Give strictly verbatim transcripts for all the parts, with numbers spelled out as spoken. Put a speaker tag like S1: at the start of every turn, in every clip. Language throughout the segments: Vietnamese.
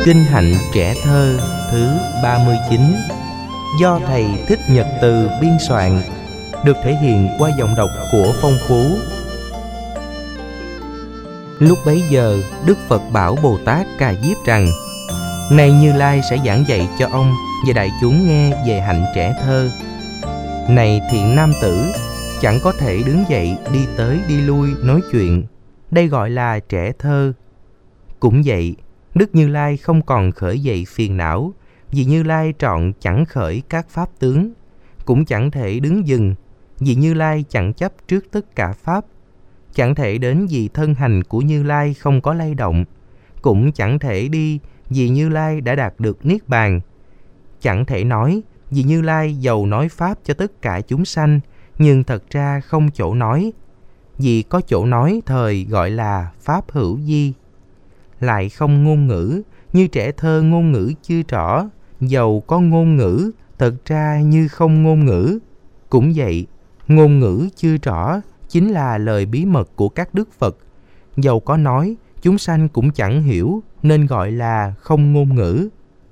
S1: Kinh hạnh trẻ thơ thứ ba mươi chín do thầy Thích Nhật Từ biên soạn, được thể hiện qua giọng đọc của Phong Phú. Lúc bấy giờ, Đức Phật bảo Bồ Tát Ca Diếp rằng: Này Như Lai sẽ giảng dạy cho ông và đại chúng nghe về hạnh trẻ thơ. Này thiện nam tử, chẳng có thể đứng dậy đi tới đi lui nói chuyện, đây gọi là trẻ thơ. Cũng vậy, Đức Như Lai không còn khởi dậy phiền não, vì Như Lai trọn chẳng khởi các pháp tướng, cũng chẳng thể đứng dừng, vì Như Lai chẳng chấp trước tất cả pháp, chẳng thể đến vì thân hành của Như Lai không có lay động, cũng chẳng thể đi vì Như Lai đã đạt được Niết Bàn, chẳng thể nói vì Như Lai dầu nói pháp cho tất cả chúng sanh, nhưng thật ra không chỗ nói, vì có chỗ nói thời gọi là pháp hữu di. Lại không ngôn ngữ, như trẻ thơ ngôn ngữ chưa rõ, dầu có ngôn ngữ, thật ra như không ngôn ngữ. Cũng vậy, ngôn ngữ chưa rõ chính là lời bí mật của các đức Phật, dầu có nói, chúng sanh cũng chẳng hiểu, nên gọi là không ngôn ngữ.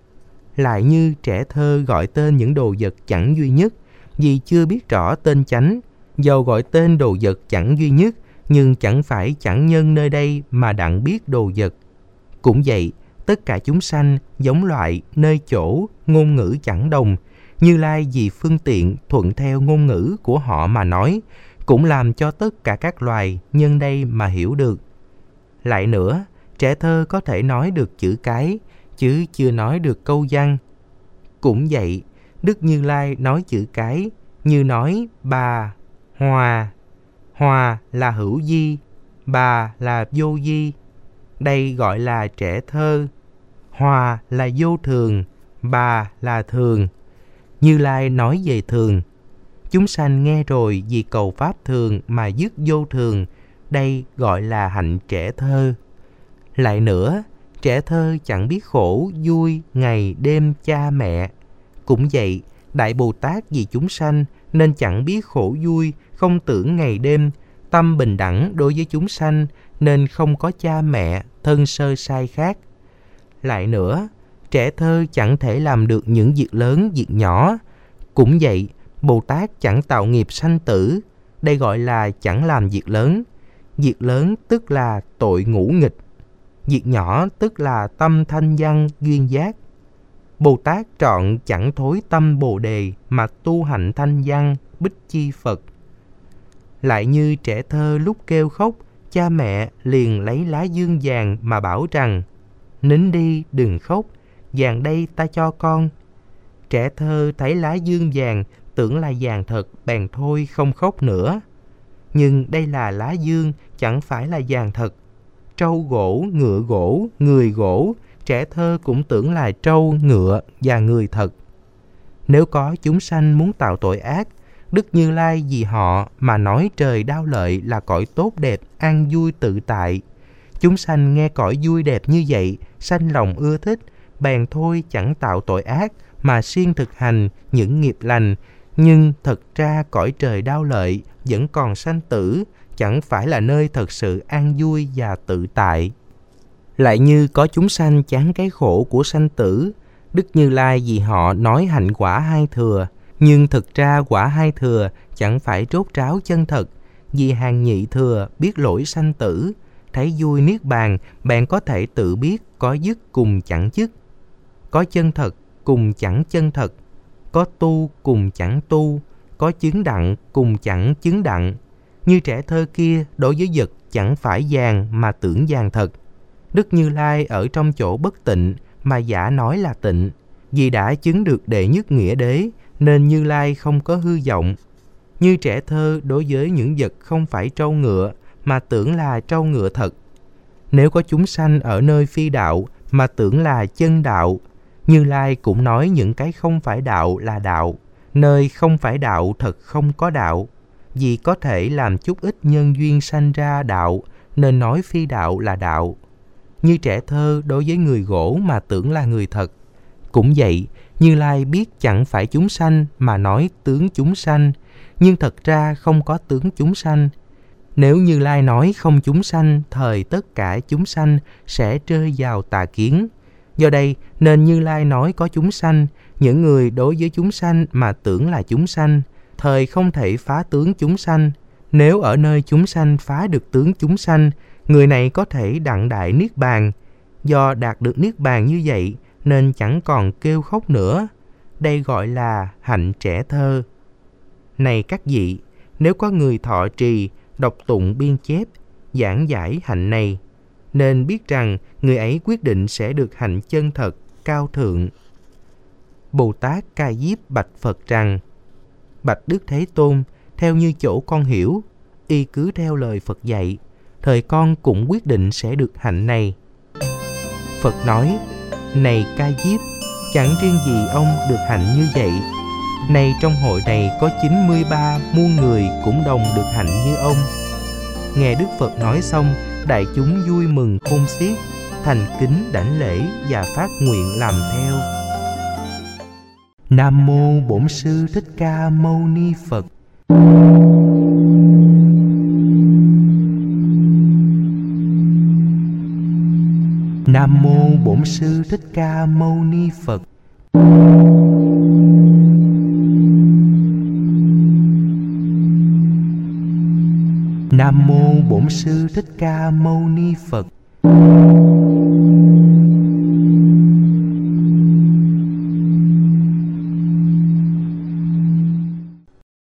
S1: Lại như trẻ thơ gọi tên những đồ vật chẳng duy nhất, vì chưa biết rõ tên chánh, dầu gọi tên đồ vật chẳng duy nhất, nhưng chẳng phải chẳng nhân nơi đây mà đặng biết đồ vật. Cũng vậy, tất cả chúng sanh, giống loại, nơi chỗ, ngôn ngữ chẳng đồng, Như Lai vì phương tiện thuận theo ngôn ngữ của họ mà nói, cũng làm cho tất cả các loài nhân đây mà hiểu được. Lại nữa, trẻ thơ có thể nói được chữ cái, chứ chưa nói được câu văn. Cũng vậy, Đức Như Lai nói chữ cái, như nói bà, hòa. Hòa là hữu di, bà là vô di. Đây gọi là trẻ thơ. Hòa là vô thường, bà là thường. Như Lai nói về thường. Chúng sanh nghe rồi vì cầu pháp thường mà dứt vô thường, đây gọi là hạnh trẻ thơ. Lại nữa, trẻ thơ chẳng biết khổ, vui, ngày, đêm, cha mẹ. Cũng vậy, Đại Bồ Tát vì chúng sanh nên chẳng biết khổ vui, không tưởng ngày đêm, tâm bình đẳng đối với chúng sanh nên không có cha mẹ, thân sơ sai khác. Lại nữa, trẻ thơ chẳng thể làm được những việc lớn, việc nhỏ. Cũng vậy, Bồ Tát chẳng tạo nghiệp sanh tử, đây gọi là chẳng làm việc lớn. Việc lớn tức là tội ngũ nghịch, việc nhỏ tức là tâm thanh văn duyên giác. Bồ Tát trọn chẳng thối tâm Bồ Đề mà tu hạnh thanh văn bích chi Phật. Lại như trẻ thơ lúc kêu khóc, cha mẹ liền lấy lá dương vàng mà bảo rằng: Nín đi, đừng khóc, vàng đây ta cho con. Trẻ thơ thấy lá dương vàng tưởng là vàng thật, bèn thôi không khóc nữa. Nhưng đây là lá dương, chẳng phải là vàng thật. Trâu gỗ, ngựa gỗ, người gỗ, trẻ thơ cũng tưởng là trâu, ngựa và người thật. Nếu có chúng sanh muốn tạo tội ác, Đức Như Lai vì họ mà nói trời đao lợi là cõi tốt đẹp, an vui tự tại. Chúng sanh nghe cõi vui đẹp như vậy, sanh lòng ưa thích, bèn thôi chẳng tạo tội ác mà siêng thực hành những nghiệp lành. Nhưng thật ra cõi trời đao lợi vẫn còn sanh tử, chẳng phải là nơi thật sự an vui và tự tại. Lại như có chúng sanh chán cái khổ của sanh tử, Đức Như Lai vì họ nói hạnh quả hai thừa, nhưng thực ra quả hai thừa chẳng phải rốt ráo chân thật, vì hàng nhị thừa biết lỗi sanh tử, thấy vui niết bàn, bèn có thể tự biết có dứt cùng chẳng dứt, có chân thật cùng chẳng chân thật, có tu cùng chẳng tu, có chứng đặng cùng chẳng chứng đặng. Như trẻ thơ kia đối với vật chẳng phải vàng mà tưởng vàng thật. Đức Như Lai ở trong chỗ bất tịnh mà giả nói là tịnh, vì đã chứng được đệ nhất nghĩa đế, nên Như Lai không có hư vọng. Như trẻ thơ đối với những vật không phải trâu ngựa mà tưởng là trâu ngựa thật. Nếu có chúng sanh ở nơi phi đạo mà tưởng là chân đạo, Như Lai cũng nói những cái không phải đạo là đạo, nơi không phải đạo thật không có đạo. Vì có thể làm chút ít nhân duyên sanh ra đạo, nên nói phi đạo là đạo. Như trẻ thơ đối với người gỗ mà tưởng là người thật. Cũng vậy, Như Lai biết chẳng phải chúng sanh mà nói tướng chúng sanh, nhưng thật ra không có tướng chúng sanh. Nếu Như Lai nói không chúng sanh, thời tất cả chúng sanh sẽ rơi vào tà kiến, Do đây nên Như Lai nói có chúng sanh, những người đối với chúng sanh mà tưởng là chúng sanh, thời không thể phá tướng chúng sanh. Nếu ở nơi chúng sanh phá được tướng chúng sanh, người này có thể đặng đại niết bàn. Do đạt được niết bàn như vậy nên chẳng còn kêu khóc nữa. Đây gọi là hạnh trẻ thơ. Này các vị, nếu có người thọ trì, đọc tụng biên chép, giảng giải hạnh này, nên biết rằng người ấy quyết định sẽ được hạnh chân thật, cao thượng. Bồ Tát Ca Diếp bạch Phật rằng: Bạch Đức Thế Tôn, theo như chỗ con hiểu, y cứ theo lời Phật dạy, thời con cũng quyết định sẽ được hạnh này. Phật nói: Này Ca Diếp, chẳng riêng gì ông được hạnh như vậy. Này trong hội này có chín mươi ba muôn người cũng đồng được hạnh như ông. Nghe Đức Phật nói xong, đại chúng vui mừng khôn xiết, thành kính đảnh lễ và phát nguyện làm theo. Nam mô Bổn Sư Thích Ca Mâu Ni Phật. Nam mô Bổn Sư Thích Ca Mâu Ni Phật. Nam mô Bổn Sư Thích Ca Mâu Ni Phật.